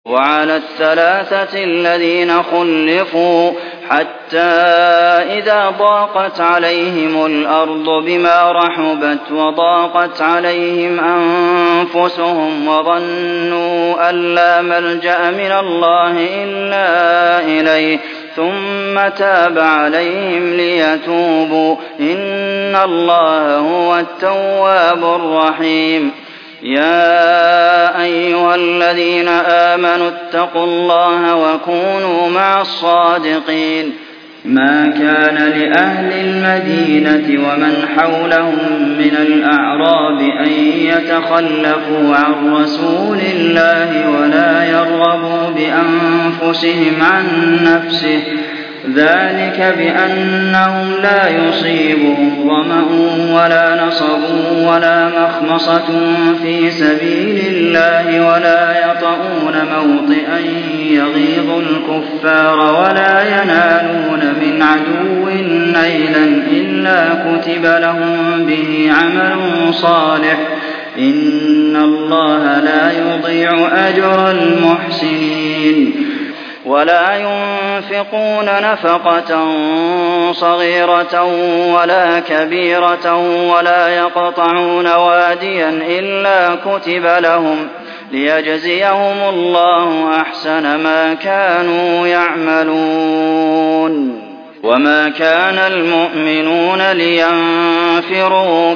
وعلى الثلاثة الذين خلفوا حتى إذا ضاقت عليهم الأرض بما رحبت وضاقت عليهم أنفسهم وظنوا أن لا ملجأ من الله إلا إليه ثم تاب عليهم ليتوبوا إن الله هو التواب الرحيم. يا أيها الذين آمنوا اتقوا الله وكونوا مع الصادقين. ما كان لأهل المدينة ومن حولهم من الأعراب أن يتخلفوا عن رسول الله ولا يرغبوا بأنفسهم عن نفسه ذلك بأنهم لا يصيبهم ظمأ ولا نصب ولا مخمصة في سبيل الله ولا يطؤون موطئا يغيظ الكفار ولا ينالون من عدو نيلا إلا كتب لهم به عمل صالح إن الله لا يضيع أجر المحسنين. ولا ينفقون نفقة صغيرة ولا كبيرة ولا يقطعون واديا إلا كتب لهم ليجزيهم الله أحسن ما كانوا يعملون. وما كان المؤمنون لينفروا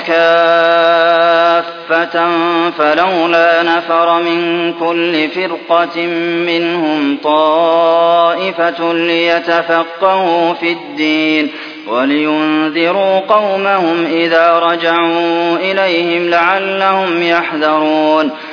كافة فلولا نفر من كل فرقة منهم طائفة ليتفقهوا في الدين ولينذروا قومهم إذا رجعوا إليهم لعلهم يحذرون.